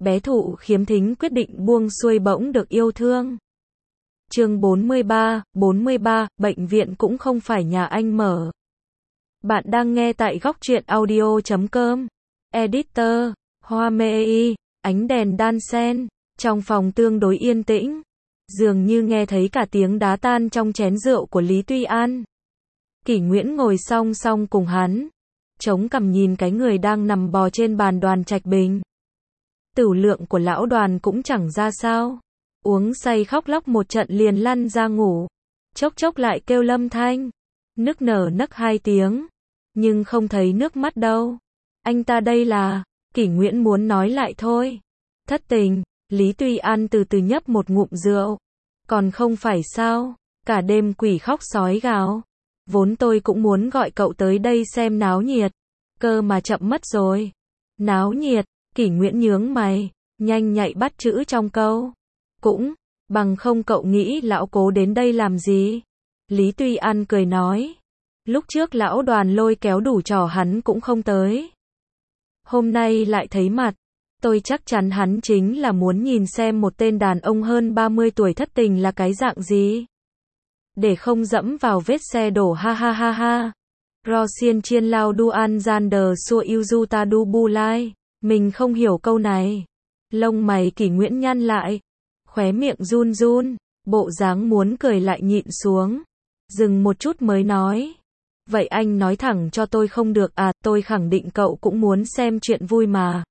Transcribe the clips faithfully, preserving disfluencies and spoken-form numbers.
bé thụ khiếm thính quyết định buông xuôi bỗng được yêu thương. Chương bốn mươi ba, bốn mươi ba, bệnh viện cũng không phải nhà anh mở. Bạn đang nghe tại góc truyện audio chấm com. Editor, Hoa Mê Y, ánh đèn đan xen, trong phòng tương đối yên tĩnh. Dường như nghe thấy cả tiếng đá tan trong chén rượu của Lý Tuy An. Kỷ Nguyễn ngồi song song cùng hắn, chống cằm nhìn cái người đang nằm bò trên bàn Đoàn Trạch Bình. Tửu lượng của lão Đoàn cũng chẳng ra sao. Uống say khóc lóc một trận liền lăn ra ngủ. Chốc chốc lại kêu Lâm Thanh. Nức nở nấc hai tiếng. Nhưng không thấy nước mắt đâu. Anh ta đây là... Kỷ Nguyễn muốn nói lại thôi. Thất tình. Lý Tuy An từ từ nhấp một ngụm rượu. Còn không phải sao. Cả đêm quỷ khóc sói gào. Vốn tôi cũng muốn gọi cậu tới đây xem náo nhiệt. Cơ mà chậm mất rồi. Náo nhiệt. Kỷ Nguyễn nhướng mày. Nhanh nhạy bắt chữ trong câu. Cũng, bằng không cậu nghĩ lão Cố đến đây làm gì? Lý Tuy An cười nói. Lúc trước lão Đoàn lôi kéo đủ trò hắn cũng không tới. Hôm nay lại thấy mặt. Tôi chắc chắn hắn chính là muốn nhìn xem một tên đàn ông hơn ba mươi tuổi thất tình là cái dạng gì. Để không dẫm vào vết xe đổ ha ha ha ha. Rosiên chiên lao du an gian đờ xua yêu du ta du bu lai. Mình không hiểu câu này. Lông mày Kỷ Nguyễn nhăn lại. Khóe miệng run run, bộ dáng muốn cười lại nhịn xuống. Dừng một chút mới nói. Vậy anh nói thẳng cho tôi không được à, tôi khẳng định cậu cũng muốn xem chuyện vui mà.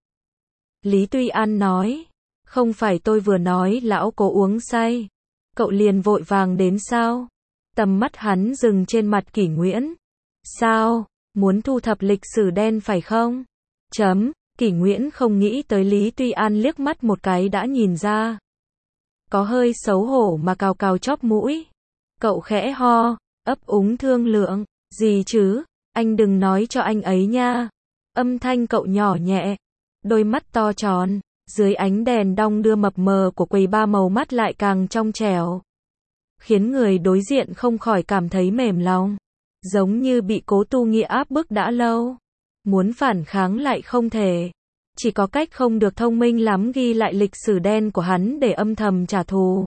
Lý Tuy An nói. Không phải tôi vừa nói lão Cố uống say. Cậu liền vội vàng đến sao? Tầm mắt hắn dừng trên mặt Kỷ Nguyễn. Sao? Muốn thu thập lịch sử đen phải không? Chấm. Kỷ Nguyễn không nghĩ tới Lý Tuy An liếc mắt một cái đã nhìn ra. Có hơi xấu hổ mà cào cào chóp mũi. Cậu khẽ ho, ấp úng thương lượng. Gì chứ, anh đừng nói cho anh ấy nha. Âm thanh cậu nhỏ nhẹ. Đôi mắt to tròn, dưới ánh đèn đong đưa mập mờ của quầy ba màu mắt lại càng trong trẻo. Khiến người đối diện không khỏi cảm thấy mềm lòng. Giống như bị Cố Tu Nghĩa áp bức đã lâu. Muốn phản kháng lại không thể. Chỉ có cách không được thông minh lắm ghi lại lịch sử đen của hắn để âm thầm trả thù.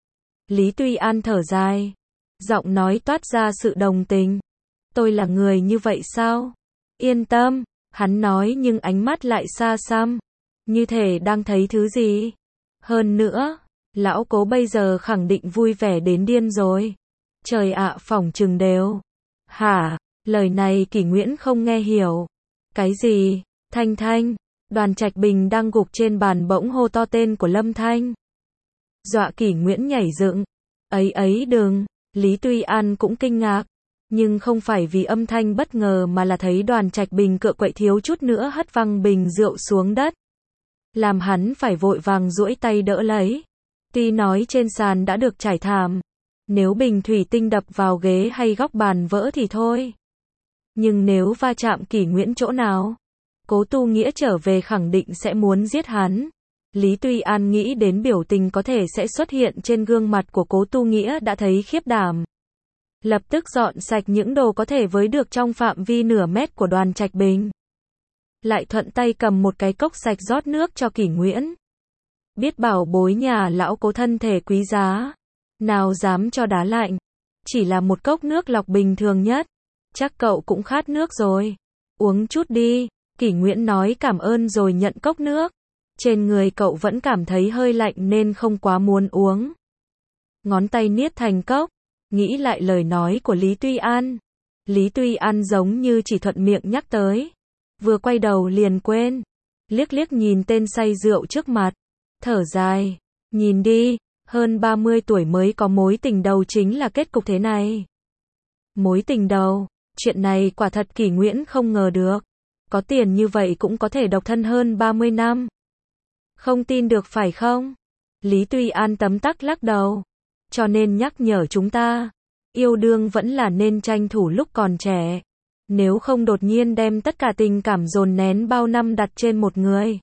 Lý Tuy An thở dài. Giọng nói toát ra sự đồng tình. Tôi là người như vậy sao? Yên tâm, hắn nói nhưng ánh mắt lại xa xăm. Như thể đang thấy thứ gì. Hơn nữa, lão Cố bây giờ khẳng định vui vẻ đến điên rồi. Trời ạ, phỏng chừng đều. Hả? Lời này Kỷ Nguyễn không nghe hiểu. Cái gì? Thanh Thanh. Đoàn Trạch Bình đang gục trên bàn bỗng hô to tên của Lâm Thanh. Dọa Kỷ Nguyễn nhảy dựng. Ấy ấy đừng. Lý Tuy An cũng kinh ngạc. Nhưng không phải vì âm thanh bất ngờ mà là thấy Đoàn Trạch Bình cựa quậy thiếu chút nữa hất văng bình rượu xuống đất. Làm hắn phải vội vàng duỗi tay đỡ lấy. Tuy nói trên sàn đã được trải thảm. Nếu bình thủy tinh đập vào ghế hay góc bàn vỡ thì thôi. Nhưng nếu va chạm Kỷ Nguyễn chỗ nào, Cố Tu Nghĩa trở về khẳng định sẽ muốn giết hắn. Lý Tuy An nghĩ đến biểu tình có thể sẽ xuất hiện trên gương mặt của Cố Tu Nghĩa đã thấy khiếp đảm. Lập tức dọn sạch những đồ có thể với được trong phạm vi nửa mét của Đoàn Trạch Bình. Lại thuận tay cầm một cái cốc sạch rót nước cho Kỷ Nguyễn. Biết bảo bối nhà lão Cố thân thể quý giá. Nào dám cho đá lạnh. Chỉ là một cốc nước lọc bình thường nhất. Chắc cậu cũng khát nước rồi. Uống chút đi. Kỷ Nguyễn nói cảm ơn rồi nhận cốc nước. Trên người cậu vẫn cảm thấy hơi lạnh nên không quá muốn uống. Ngón tay niết thành cốc. Nghĩ lại lời nói của Lý Tuy An. Lý Tuy An giống như chỉ thuận miệng nhắc tới. Vừa quay đầu liền quên. Liếc liếc nhìn tên say rượu trước mặt. Thở dài. Nhìn đi. Hơn ba mươi tuổi mới có mối tình đầu chính là kết cục thế này. Mối tình đầu. Chuyện này quả thật Kỷ Nguyễn không ngờ được. Có tiền như vậy cũng có thể độc thân hơn ba mươi năm. Không tin được phải không? Lý Tuy An tấm tắc lắc đầu. Cho nên nhắc nhở chúng ta. Yêu đương vẫn là nên tranh thủ lúc còn trẻ. Nếu không đột nhiên đem tất cả tình cảm dồn nén bao năm đặt trên một người.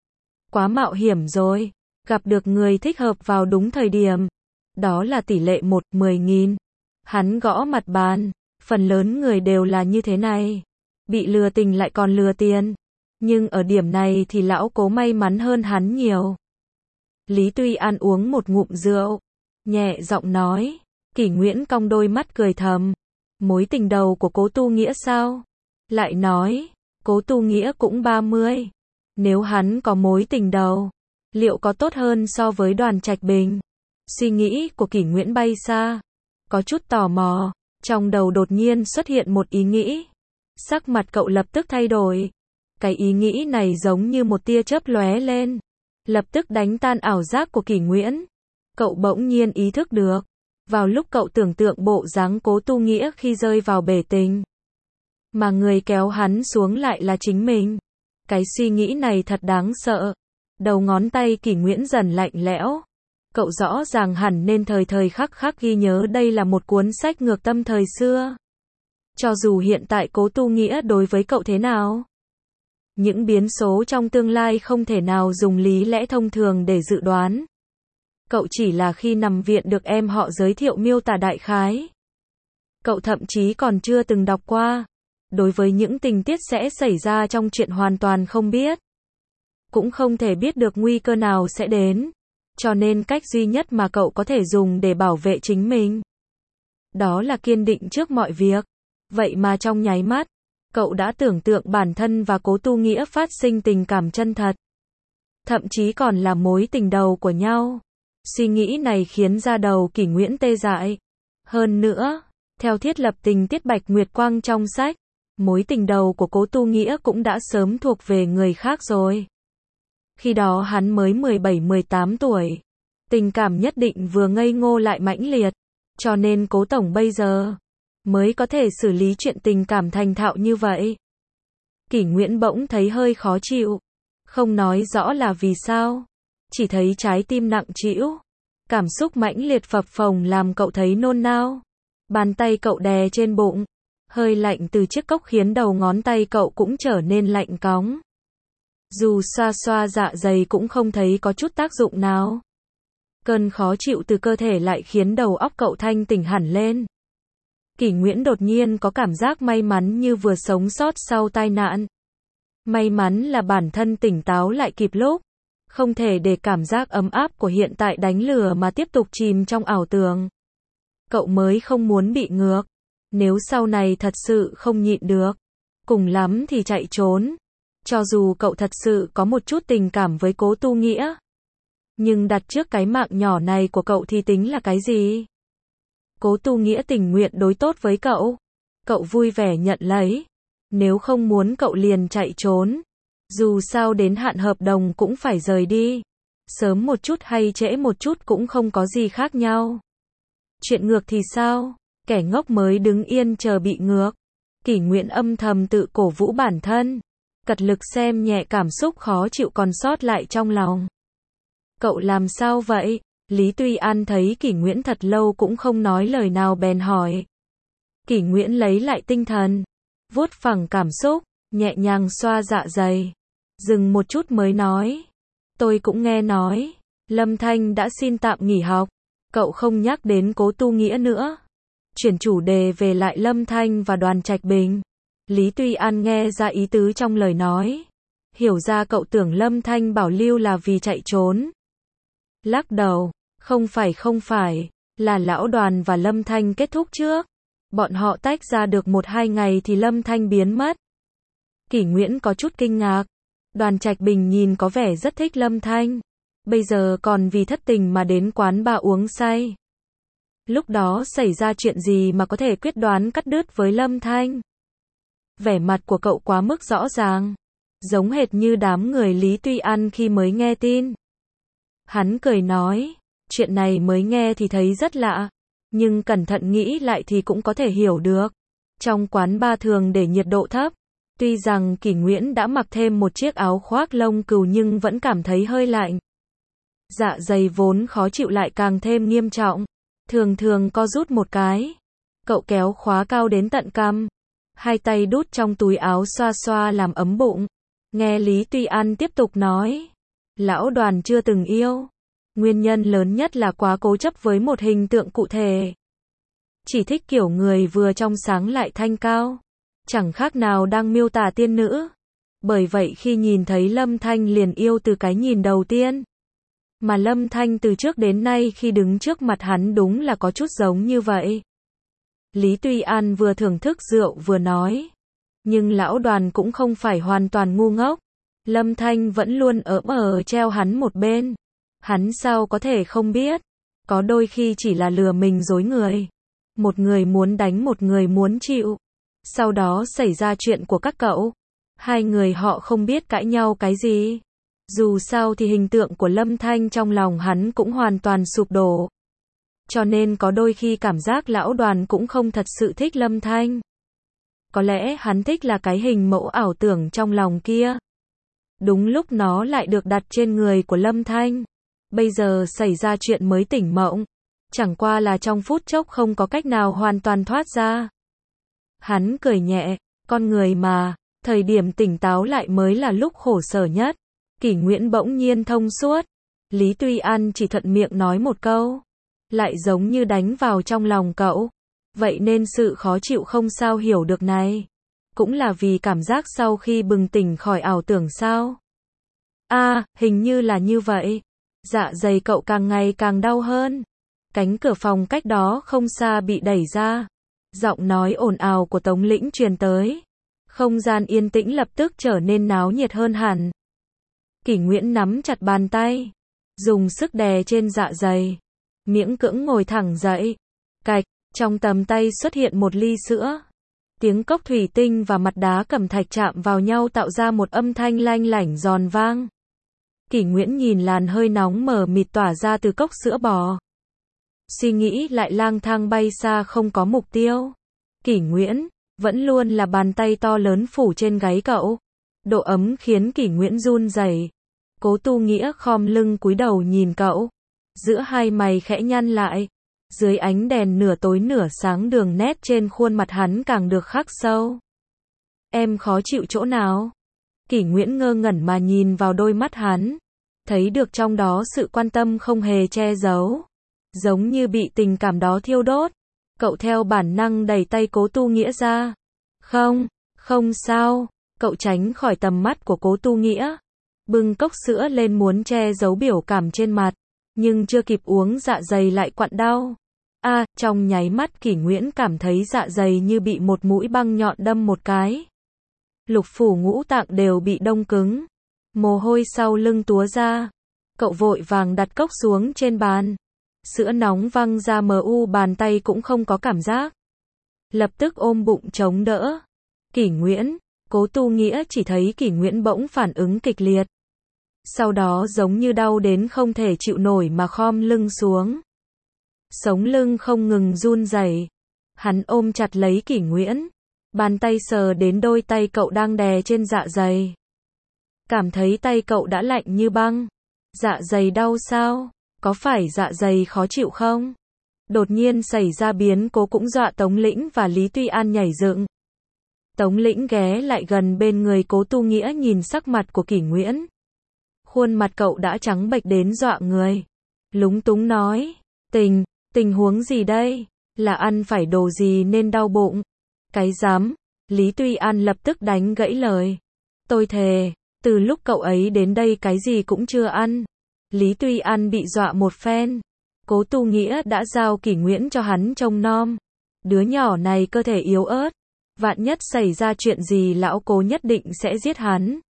Quá mạo hiểm rồi. Gặp được người thích hợp vào đúng thời điểm. Đó là tỷ lệ một mười nghìn. Hắn gõ mặt bàn. Phần lớn người đều là như thế này. Bị lừa tình lại còn lừa tiền. Nhưng ở điểm này thì lão Cố may mắn hơn hắn nhiều. Lý Tuy An uống một ngụm rượu, nhẹ giọng nói. Kỷ Nguyễn cong đôi mắt cười thầm. Mối tình đầu của Cố Tu Nghĩa sao? Lại nói, Cố Tu Nghĩa cũng ba mươi. Nếu hắn có mối tình đầu, liệu có tốt hơn so với Đoàn Trạch Bình? Suy nghĩ của Kỷ Nguyễn bay xa. Có chút tò mò, trong đầu đột nhiên xuất hiện một ý nghĩ. Sắc mặt cậu lập tức thay đổi. Cái ý nghĩ này giống như một tia chớp lóe lên, lập tức đánh tan ảo giác của Kỷ Nguyễn. Cậu bỗng nhiên ý thức được, vào lúc cậu tưởng tượng bộ dáng Cố Tu Nghĩa khi rơi vào bể tình, mà người kéo hắn xuống lại là chính mình. Cái suy nghĩ này thật đáng sợ. Đầu ngón tay Kỷ Nguyễn dần lạnh lẽo. Cậu rõ ràng hẳn nên thời thời khắc khắc ghi nhớ đây là một cuốn sách ngược tâm thời xưa. Cho dù hiện tại Cố Tu Nghĩa đối với cậu thế nào, những biến số trong tương lai không thể nào dùng lý lẽ thông thường để dự đoán. Cậu chỉ là khi nằm viện được em họ giới thiệu miêu tả đại khái. Cậu thậm chí còn chưa từng đọc qua. Đối với những tình tiết sẽ xảy ra trong chuyện hoàn toàn không biết. Cũng không thể biết được nguy cơ nào sẽ đến. Cho nên cách duy nhất mà cậu có thể dùng để bảo vệ chính mình, đó là kiên định trước mọi việc. Vậy mà trong nháy mắt, cậu đã tưởng tượng bản thân và Cố Tu Nghĩa phát sinh tình cảm chân thật. Thậm chí còn là mối tình đầu của nhau. Suy nghĩ này khiến da đầu Kỷ Nguyễn tê dại. Hơn nữa, theo thiết lập tình tiết Bạch Nguyệt Quang trong sách, mối tình đầu của Cố Tu Nghĩa cũng đã sớm thuộc về người khác rồi. Khi đó hắn mới mười bảy mười tám tuổi. Tình cảm nhất định vừa ngây ngô lại mãnh liệt. Cho nên Cố Tổng bây giờ mới có thể xử lý chuyện tình cảm thành thạo như vậy. Kỷ Nguyễn bỗng thấy hơi khó chịu. Không nói rõ là vì sao. Chỉ thấy trái tim nặng trĩu. Cảm xúc mãnh liệt phập phồng làm cậu thấy nôn nao. Bàn tay cậu đè trên bụng. Hơi lạnh từ chiếc cốc khiến đầu ngón tay cậu cũng trở nên lạnh cóng. Dù xoa xoa dạ dày cũng không thấy có chút tác dụng nào. Cơn khó chịu từ cơ thể lại khiến đầu óc cậu thanh tỉnh hẳn lên. Kỷ Nguyễn đột nhiên có cảm giác may mắn như vừa sống sót sau tai nạn. May mắn là bản thân tỉnh táo lại kịp lúc. Không thể để cảm giác ấm áp của hiện tại đánh lừa mà tiếp tục chìm trong ảo tưởng. Cậu mới không muốn bị ngược. Nếu sau này thật sự không nhịn được, cùng lắm thì chạy trốn. Cho dù cậu thật sự có một chút tình cảm với Cố Tu Nghĩa, nhưng đặt trước cái mạng nhỏ này của cậu thì tính là cái gì? Cố Tu Nghĩa tình nguyện đối tốt với cậu. Cậu vui vẻ nhận lấy. Nếu không muốn cậu liền chạy trốn. Dù sao đến hạn hợp đồng cũng phải rời đi. Sớm một chút hay trễ một chút cũng không có gì khác nhau. Chuyện ngược thì sao? Kẻ ngốc mới đứng yên chờ bị ngược. Kỷ Nguyễn âm thầm tự cổ vũ bản thân. Cật lực xem nhẹ cảm xúc khó chịu còn sót lại trong lòng. Cậu làm sao vậy? Lý Tuy An thấy Kỷ Nguyễn thật lâu cũng không nói lời nào bèn hỏi. Kỷ Nguyễn lấy lại tinh thần, vuốt phẳng cảm xúc, nhẹ nhàng xoa dạ dày. Dừng một chút mới nói. Tôi cũng nghe nói, Lâm Thanh đã xin tạm nghỉ học. Cậu không nhắc đến Cố Tu Nghĩa nữa. Chuyển chủ đề về lại Lâm Thanh và Đoàn Trạch Bình. Lý Tuy An nghe ra ý tứ trong lời nói. Hiểu ra cậu tưởng Lâm Thanh bảo lưu là vì chạy trốn. Lắc đầu, không phải không phải, là lão Đoàn và Lâm Thanh kết thúc trước. Bọn họ tách ra được một hai ngày thì Lâm Thanh biến mất. Kỷ Nguyễn có chút kinh ngạc. Đoàn Trạch Bình nhìn có vẻ rất thích Lâm Thanh. Bây giờ còn vì thất tình mà đến quán bar uống say. Lúc đó xảy ra chuyện gì mà có thể quyết đoán cắt đứt với Lâm Thanh? Vẻ mặt của cậu quá mức rõ ràng. Giống hệt như đám người Lý Tuy An khi mới nghe tin. Hắn cười nói, chuyện này mới nghe thì thấy rất lạ. Nhưng cẩn thận nghĩ lại thì cũng có thể hiểu được. Trong quán bar thường để nhiệt độ thấp. Tuy rằng Kỷ Nguyễn đã mặc thêm một chiếc áo khoác lông cừu nhưng vẫn cảm thấy hơi lạnh. Dạ dày vốn khó chịu lại càng thêm nghiêm trọng. Thường thường co rút một cái. Cậu kéo khóa cao đến tận cằm. Hai tay đút trong túi áo xoa xoa làm ấm bụng. Nghe Lý Tuy An tiếp tục nói. Lão Đoàn chưa từng yêu. Nguyên nhân lớn nhất là quá cố chấp với một hình tượng cụ thể. Chỉ thích kiểu người vừa trong sáng lại thanh cao. Chẳng khác nào đang miêu tả tiên nữ. Bởi vậy khi nhìn thấy Lâm Thanh liền yêu từ cái nhìn đầu tiên. Mà Lâm Thanh từ trước đến nay khi đứng trước mặt hắn đúng là có chút giống như vậy. Lý Tuy An vừa thưởng thức rượu vừa nói. Nhưng lão Đoàn cũng không phải hoàn toàn ngu ngốc. Lâm Thanh vẫn luôn ở ở treo hắn một bên. Hắn sao có thể không biết. Có đôi khi chỉ là lừa mình dối người. Một người muốn đánh một người muốn chịu. Sau đó xảy ra chuyện của các cậu. Hai người họ không biết cãi nhau cái gì. Dù sao thì hình tượng của Lâm Thanh trong lòng hắn cũng hoàn toàn sụp đổ. Cho nên có đôi khi cảm giác lão Đoàn cũng không thật sự thích Lâm Thanh. Có lẽ hắn thích là cái hình mẫu ảo tưởng trong lòng kia. Đúng lúc nó lại được đặt trên người của Lâm Thanh. Bây giờ xảy ra chuyện mới tỉnh mộng. Chẳng qua là trong phút chốc không có cách nào hoàn toàn thoát ra. Hắn cười nhẹ, con người mà, thời điểm tỉnh táo lại mới là lúc khổ sở nhất. Kỷ Nguyễn bỗng nhiên thông suốt. Lý Tuy An chỉ thuận miệng nói một câu. Lại giống như đánh vào trong lòng cậu. Vậy nên sự khó chịu không sao hiểu được này. Cũng là vì cảm giác sau khi bừng tỉnh khỏi ảo tưởng sao. À, hình như là như vậy. Dạ dày cậu càng ngày càng đau hơn. Cánh cửa phòng cách đó không xa bị đẩy ra. Giọng nói ồn ào của Tống Lĩnh truyền tới. Không gian yên tĩnh lập tức trở nên náo nhiệt hơn hẳn. Kỷ Nguyễn nắm chặt bàn tay. Dùng sức đè trên dạ dày. Miễn cưỡng ngồi thẳng dậy. Cạch, trong tầm tay xuất hiện một ly sữa. Tiếng cốc thủy tinh và mặt đá cẩm thạch chạm vào nhau tạo ra một âm thanh lanh lảnh giòn vang. Kỷ Nguyễn nhìn làn hơi nóng mờ mịt tỏa ra từ cốc sữa bò. Suy nghĩ lại lang thang bay xa không có mục tiêu. Kỷ Nguyễn, vẫn luôn là bàn tay to lớn phủ trên gáy cậu. Độ ấm khiến Kỷ Nguyễn run rẩy. Cố Tu Nghĩa khom lưng cúi đầu nhìn cậu. Giữa hai mày khẽ nhăn lại. Dưới ánh đèn nửa tối nửa sáng đường nét trên khuôn mặt hắn càng được khắc sâu. Em khó chịu chỗ nào? Kỷ Nguyễn ngơ ngẩn mà nhìn vào đôi mắt hắn. Thấy được trong đó sự quan tâm không hề che giấu. Giống như bị tình cảm đó thiêu đốt. Cậu theo bản năng đẩy tay Cố Tu Nghĩa ra. Không, không sao. Cậu tránh khỏi tầm mắt của Cố Tu Nghĩa. Bưng cốc sữa lên muốn che giấu biểu cảm trên mặt. Nhưng chưa kịp uống dạ dày lại quặn đau. À, trong nháy mắt Kỷ Nguyễn cảm thấy dạ dày như bị một mũi băng nhọn đâm một cái. Lục phủ ngũ tạng đều bị đông cứng. Mồ hôi sau lưng túa ra. Cậu vội vàng đặt cốc xuống trên bàn. Sữa nóng văng ra mờ u bàn tay cũng không có cảm giác. Lập tức ôm bụng chống đỡ. Kỷ Nguyễn, Cố Tu Nghĩa chỉ thấy Kỷ Nguyễn bỗng phản ứng kịch liệt. Sau đó giống như đau đến không thể chịu nổi mà khom lưng xuống. Sống lưng không ngừng run rẩy. Hắn ôm chặt lấy Kỷ Nguyễn. Bàn tay sờ đến đôi tay cậu đang đè trên dạ dày. Cảm thấy tay cậu đã lạnh như băng. Dạ dày đau sao? Có phải dạ dày khó chịu không? Đột nhiên xảy ra biến cố cũng dọa Tống Lĩnh và Lý Tuy An nhảy dựng. Tống Lĩnh ghé lại gần bên người Cố Tu Nghĩa nhìn sắc mặt của Kỷ Nguyễn. Khuôn mặt cậu đã trắng bệch đến dọa người. Lúng túng nói, tình, tình huống gì đây? Là ăn phải đồ gì nên đau bụng? Cái dám? Lý Tuy An lập tức đánh gãy lời. Tôi thề, từ lúc cậu ấy đến đây cái gì cũng chưa ăn. Lý Tuy An bị dọa một phen. Cố Tu Nghĩa đã giao Kỷ Nguyễn cho hắn trông nom. Đứa nhỏ này cơ thể yếu ớt. Vạn nhất xảy ra chuyện gì lão Cố nhất định sẽ giết hắn.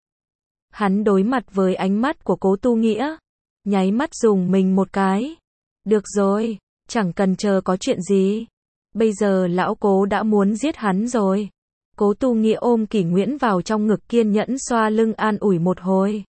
Hắn đối mặt với ánh mắt của Cố Tu Nghĩa. Nháy mắt dùng mình một cái. Được rồi, chẳng cần chờ có chuyện gì. Bây giờ lão Cố đã muốn giết hắn rồi. Cố Tu Nghĩa ôm Kỷ Nguyễn vào trong ngực kiên nhẫn xoa lưng an ủi một hồi.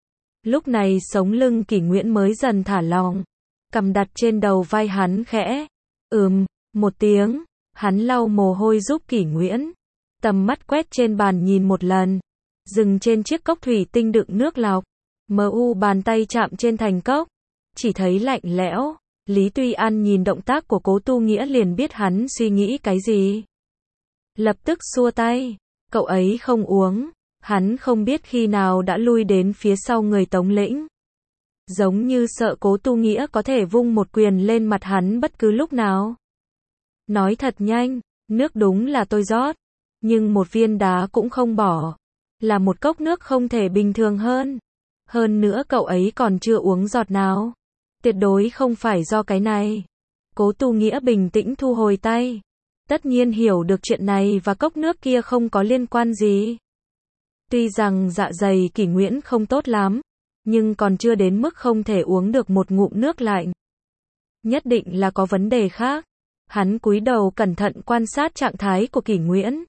Lúc này sống lưng Kỷ Nguyễn mới dần thả lỏng. Cầm đặt trên đầu vai hắn khẽ. Ừm, một tiếng. Hắn lau mồ hôi giúp Kỷ Nguyễn. Tầm mắt quét trên bàn nhìn một lần. Dừng trên chiếc cốc thủy tinh đựng nước lọc. Mờ u bàn tay chạm trên thành cốc. Chỉ thấy lạnh lẽo. Lý Tuy An nhìn động tác của Cố Tu Nghĩa liền biết hắn suy nghĩ cái gì. Lập tức xua tay. Cậu ấy không uống. Hắn không biết khi nào đã lui đến phía sau người Tống Lĩnh. Giống như sợ Cố Tu Nghĩa có thể vung một quyền lên mặt hắn bất cứ lúc nào. Nói thật nhanh, nước đúng là tôi rót. Nhưng một viên đá cũng không bỏ. Là một cốc nước không thể bình thường hơn. Hơn nữa cậu ấy còn chưa uống giọt nào. Tuyệt đối không phải do cái này. Cố Tu Nghĩa bình tĩnh thu hồi tay. Tất nhiên hiểu được chuyện này và cốc nước kia không có liên quan gì. Tuy rằng dạ dày Kỷ Nguyễn không tốt lắm, nhưng còn chưa đến mức không thể uống được một ngụm nước lạnh. Nhất định là có vấn đề khác. Hắn cúi đầu cẩn thận quan sát trạng thái của Kỷ Nguyễn.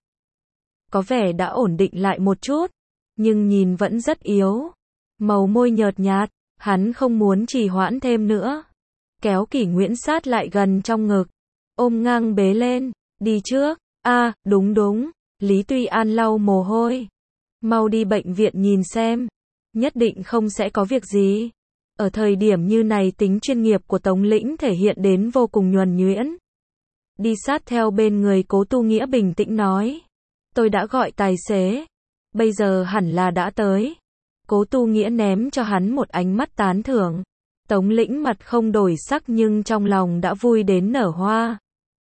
Có vẻ đã ổn định lại một chút, nhưng nhìn vẫn rất yếu. Màu môi nhợt nhạt, hắn không muốn trì hoãn thêm nữa. Kéo Kỷ Nguyễn sát lại gần trong ngực, ôm ngang bế lên, đi trước. A, à, đúng đúng, Lý Tuy An lau mồ hôi. Mau đi bệnh viện nhìn xem, nhất định không sẽ có việc gì. Ở thời điểm như này tính chuyên nghiệp của Tống Lĩnh thể hiện đến vô cùng nhuần nhuyễn. Đi sát theo bên người Cố Tu Nghĩa bình tĩnh nói. Tôi đã gọi tài xế, bây giờ hẳn là đã tới. Cố Tu Nghĩa ném cho hắn một ánh mắt tán thưởng. Tống Lĩnh mặt không đổi sắc nhưng trong lòng đã vui đến nở hoa.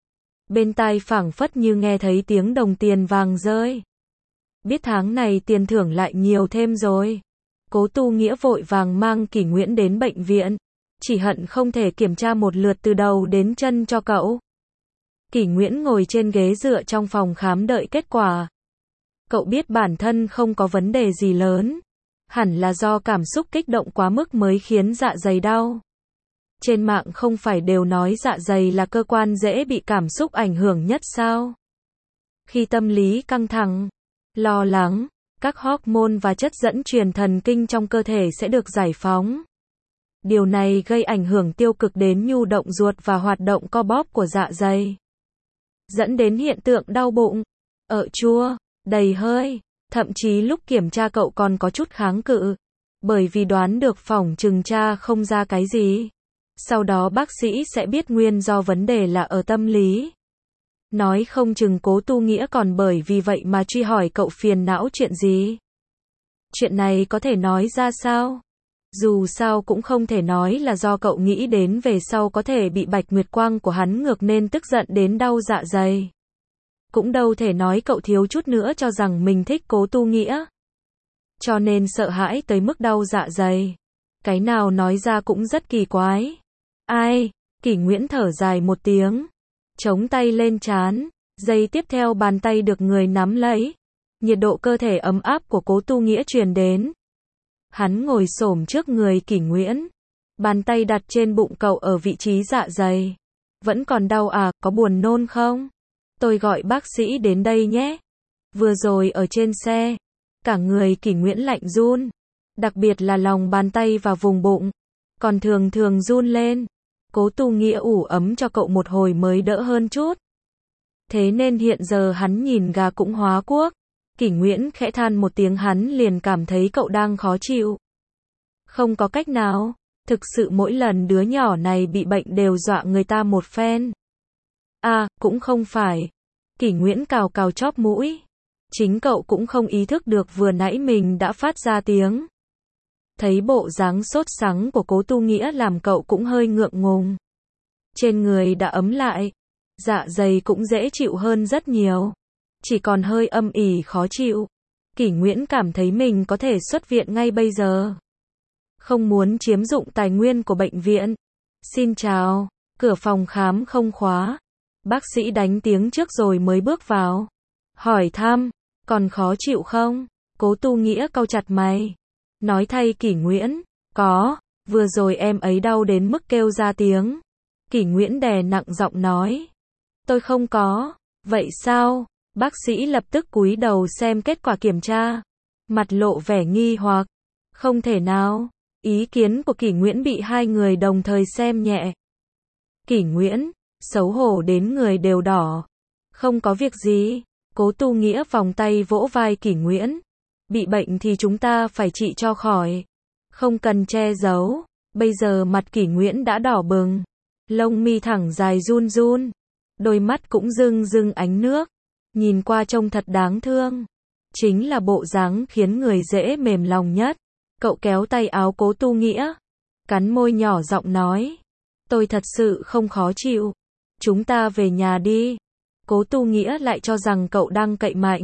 Bên tai phảng phất như nghe thấy tiếng đồng tiền vàng rơi. Biết tháng này tiền thưởng lại nhiều thêm rồi. Cố Tu Nghĩa vội vàng mang Kỷ Nguyễn đến bệnh viện. Chỉ hận không thể kiểm tra một lượt từ đầu đến chân cho cậu. Kỷ Nguyễn ngồi trên ghế dựa trong phòng khám đợi kết quả. Cậu biết bản thân không có vấn đề gì lớn. Hẳn là do cảm xúc kích động quá mức mới khiến dạ dày đau. Trên mạng không phải đều nói dạ dày là cơ quan dễ bị cảm xúc ảnh hưởng nhất sao? Khi tâm lý căng thẳng, lo lắng, các hormone và chất dẫn truyền thần kinh trong cơ thể sẽ được giải phóng. Điều này gây ảnh hưởng tiêu cực đến nhu động ruột và hoạt động co bóp của dạ dày. Dẫn đến hiện tượng đau bụng, ợ chua, đầy hơi. Thậm chí lúc kiểm tra cậu còn có chút kháng cự. Bởi vì đoán được phỏng chừng tra không ra cái gì. Sau đó bác sĩ sẽ biết nguyên do vấn đề là ở tâm lý. Nói không chừng Cố Tu Nghĩa còn bởi vì vậy mà truy hỏi cậu phiền não chuyện gì. Chuyện này có thể nói ra sao? Dù sao cũng không thể nói là do cậu nghĩ đến về sau có thể bị bạch nguyệt quang của hắn ngược nên tức giận đến đau dạ dày. Cũng đâu thể nói cậu thiếu chút nữa cho rằng mình thích Cố Tu Nghĩa. Cho nên sợ hãi tới mức đau dạ dày. Cái nào nói ra cũng rất kỳ quái. Ai? Kỷ Nguyễn thở dài một tiếng. Chống tay lên trán. Giây tiếp theo bàn tay được người nắm lấy. Nhiệt độ cơ thể ấm áp của Cố Tu Nghĩa truyền đến. Hắn ngồi xổm trước người Kỷ Nguyễn. Bàn tay đặt trên bụng cậu ở vị trí dạ dày. Vẫn còn đau à, có buồn nôn không? Tôi gọi bác sĩ đến đây nhé. Vừa rồi ở trên xe, cả người Kỷ Nguyễn lạnh run. Đặc biệt là lòng bàn tay và vùng bụng. Còn thường thường run lên. Cố Tu Nghĩa ủ ấm cho cậu một hồi mới đỡ hơn chút. Thế nên hiện giờ hắn nhìn gà cũng hóa cuốc. Kỷ Nguyễn khẽ than một tiếng hắn liền cảm thấy cậu đang khó chịu. Không có cách nào. Thực sự mỗi lần đứa nhỏ này bị bệnh đều dọa người ta một phen. À, cũng không phải. Kỷ Nguyễn cào cào chóp mũi. Chính cậu cũng không ý thức được vừa nãy mình đã phát ra tiếng. Thấy bộ dáng sốt sắng của Cố Tu Nghĩa làm cậu cũng hơi ngượng ngùng. Trên người đã ấm lại. Dạ dày cũng dễ chịu hơn rất nhiều. Chỉ còn hơi âm ỉ khó chịu. Kỷ Nguyễn cảm thấy mình có thể xuất viện ngay bây giờ. Không muốn chiếm dụng tài nguyên của bệnh viện. Xin chào. Cửa phòng khám không khóa. Bác sĩ đánh tiếng trước rồi mới bước vào. Hỏi thăm, còn khó chịu không? Cố Tu Nghĩa cau chặt mày. Nói thay Kỷ Nguyễn, có, vừa rồi em ấy đau đến mức kêu ra tiếng. Kỷ Nguyễn đè nặng giọng nói. Tôi không có, vậy sao? Bác sĩ lập tức cúi đầu xem kết quả kiểm tra. Mặt lộ vẻ nghi hoặc. Không thể nào, ý kiến của Kỷ Nguyễn bị hai người đồng thời xem nhẹ. Kỷ Nguyễn, xấu hổ đến người đều đỏ. Không có việc gì. Cố Tu Nghĩa vòng tay vỗ vai Kỷ Nguyễn. Bị bệnh thì chúng ta phải trị cho khỏi. Không cần che giấu. Bây giờ mặt Kỷ Nguyễn đã đỏ bừng. Lông mi thẳng dài run run. Đôi mắt cũng rưng rưng ánh nước. Nhìn qua trông thật đáng thương. Chính là bộ dáng khiến người dễ mềm lòng nhất. Cậu kéo tay áo Cố Tu Nghĩa. Cắn môi nhỏ giọng nói. Tôi thật sự không khó chịu. Chúng ta về nhà đi. Cố Tu Nghĩa lại cho rằng cậu đang cậy mạnh.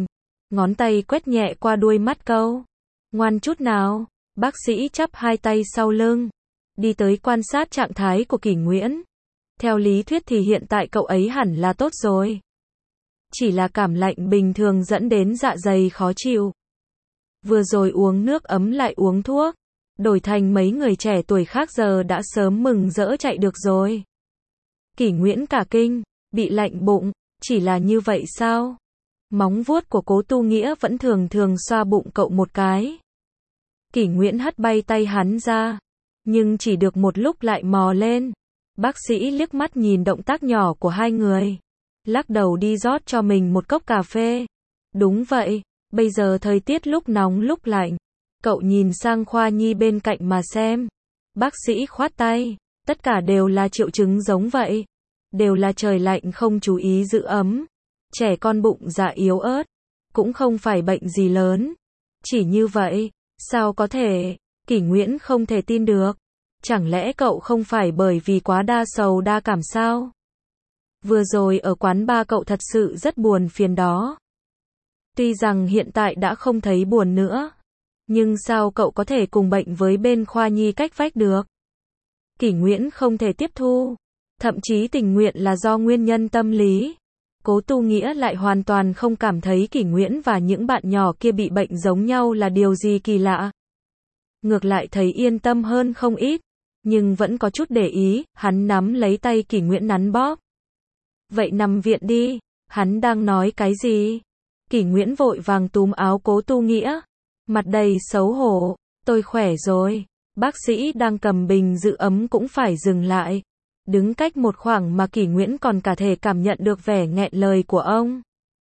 ngón tay quét nhẹ qua đuôi mắt cậu. Ngoan chút nào. Bác sĩ chắp hai tay sau lưng, đi tới quan sát trạng thái của Kỷ Nguyễn. Theo lý thuyết thì hiện tại cậu ấy hẳn là tốt rồi. Chỉ là cảm lạnh bình thường dẫn đến dạ dày khó chịu. Vừa rồi uống nước ấm lại uống thuốc, đổi thành mấy người trẻ tuổi khác giờ đã sớm mừng rỡ chạy được rồi. Kỷ Nguyễn cả kinh, bị lạnh bụng, chỉ là như vậy sao? Móng vuốt của Cố Tu Nghĩa vẫn thường thường xoa bụng cậu một cái. Kỷ Nguyễn hất bay tay hắn ra, nhưng chỉ được một lúc lại mò lên. Bác sĩ liếc mắt nhìn động tác nhỏ của hai người, lắc đầu đi rót cho mình một cốc cà phê. Đúng vậy, bây giờ thời tiết lúc nóng lúc lạnh. Cậu nhìn sang khoa nhi bên cạnh mà xem. Bác sĩ khoát tay, tất cả đều là triệu chứng giống vậy. Đều là trời lạnh không chú ý giữ ấm. Trẻ con bụng dạ yếu ớt, cũng không phải bệnh gì lớn. Chỉ như vậy, sao có thể? Kỷ Nguyễn không thể tin được. Chẳng lẽ cậu không phải bởi vì quá đa sầu đa cảm sao? Vừa rồi ở quán bar cậu thật sự rất buồn phiền đó. Tuy rằng hiện tại đã không thấy buồn nữa, nhưng sao cậu có thể cùng bệnh với bên khoa nhi cách vách được? Kỷ Nguyễn không thể tiếp thu, thậm chí tình nguyện là do nguyên nhân tâm lý. Cố Tu Nghĩa lại hoàn toàn không cảm thấy Kỷ Nguyễn và những bạn nhỏ kia bị bệnh giống nhau là điều gì kỳ lạ. Ngược lại thấy yên tâm hơn không ít, nhưng vẫn có chút để ý, hắn nắm lấy tay Kỷ Nguyễn nắn bóp. Vậy nằm viện đi, hắn đang nói cái gì? Kỷ Nguyễn vội vàng túm áo Cố Tu Nghĩa, mặt đầy xấu hổ, tôi khỏe rồi. Bác sĩ đang cầm bình giữ ấm cũng phải dừng lại. Đứng cách một khoảng mà Kỷ Nguyễn còn cả thể cảm nhận được vẻ nghẹn lời của ông.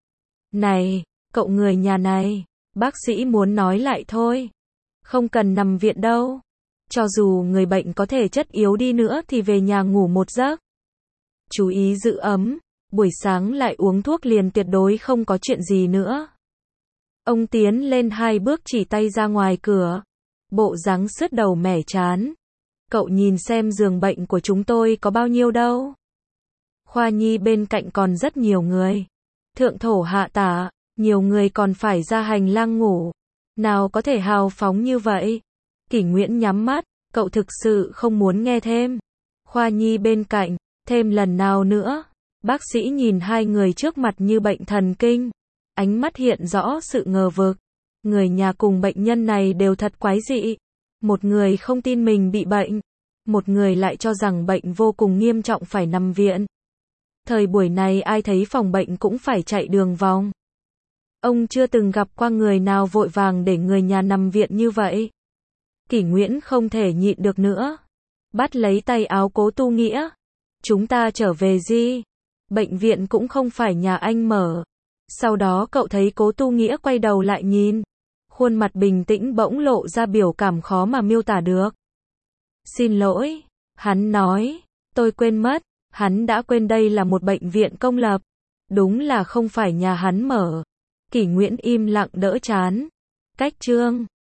Này, cậu người nhà này, bác sĩ muốn nói lại thôi. Không cần nằm viện đâu. Cho dù người bệnh có thể chất yếu đi nữa thì về nhà ngủ một giấc. Chú ý giữ ấm, buổi sáng lại uống thuốc liền tuyệt đối không có chuyện gì nữa. Ông tiến lên hai bước chỉ tay ra ngoài cửa. Bộ dáng sứt đầu mẻ chán. Cậu nhìn xem giường bệnh của chúng tôi có bao nhiêu đâu. Khoa nhi bên cạnh còn rất nhiều người. Thượng thổ hạ tả, nhiều người còn phải ra hành lang ngủ. Nào có thể hào phóng như vậy. Kỷ Nguyễn nhắm mắt, cậu thực sự không muốn nghe thêm. Khoa nhi bên cạnh, thêm lần nào nữa. Bác sĩ nhìn hai người trước mặt như bệnh thần kinh. Ánh mắt hiện rõ sự ngờ vực. Người nhà cùng bệnh nhân này đều thật quái dị. Một người không tin mình bị bệnh. Một người lại cho rằng bệnh vô cùng nghiêm trọng phải nằm viện. Thời buổi này ai thấy phòng bệnh cũng phải chạy đường vòng. Ông chưa từng gặp qua người nào vội vàng để người nhà nằm viện như vậy. Kỷ Nguyễn không thể nhịn được nữa. Bắt lấy tay áo Cố Tu Nghĩa. Chúng ta trở về gì? Bệnh viện cũng không phải nhà anh mở. Sau đó cậu thấy Cố Tu Nghĩa quay đầu lại nhìn. Khuôn mặt bình tĩnh bỗng lộ ra biểu cảm khó mà miêu tả được. Xin lỗi, hắn nói, tôi quên mất, hắn đã quên đây là một bệnh viện công lập. Đúng là không phải nhà hắn mở. Kỷ Nguyễn im lặng đỡ chán. Cách chương